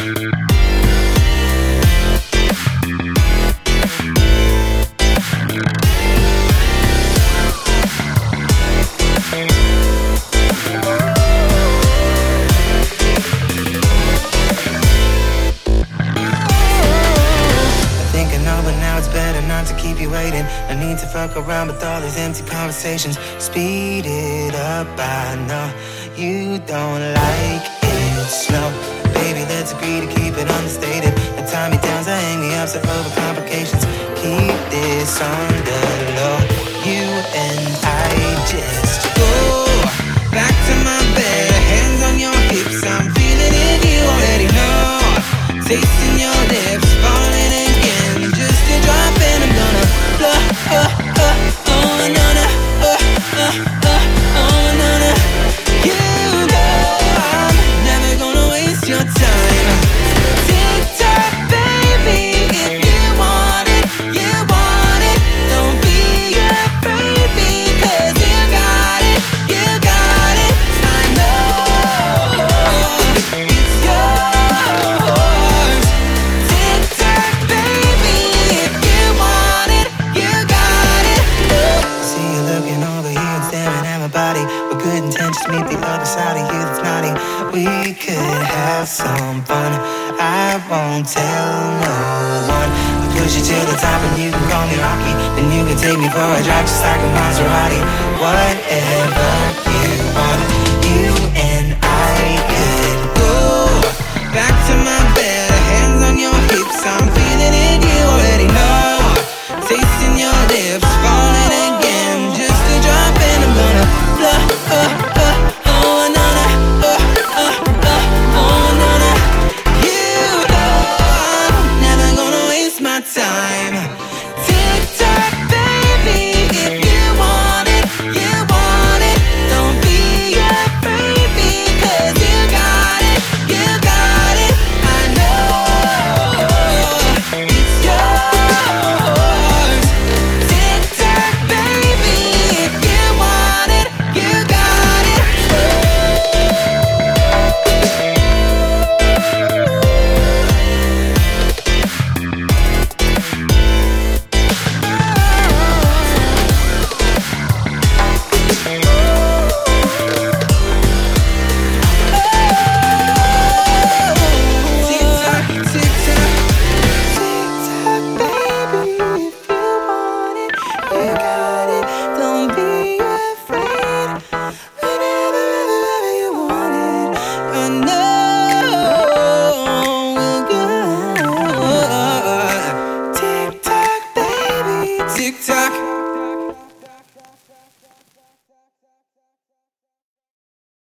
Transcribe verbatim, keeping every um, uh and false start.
To keep you waiting, no need to fuck around with all these empty conversations. Speed it up, I know you don't like it slow. Baby, let's agree to keep it understated. The tie me down, so hang me up, so over complications. Keep this on the low. You and I just go back to my bed, hands on your hips. I'm feeling it, you already know. Tasting your lips, falling again, just to drop in. I'm gonna uh, uh, uh, oh, another, uh, uh, uh, oh, another. You know I'm never gonna waste your time. Tick-tock, baby, if you want it, you want it. Don't be afraid, because you got it, you got it. I know it's yours. Tick-tock, baby, if you want it, you got it. See you looking over here and staring at my body, with good intentions meet the other side of you that's naughty. We could have some fun, I won't tell no one. I'll push you to the top and you can call me Rocky. Then you can take me for a drive just like a Maserati. Whatever you want.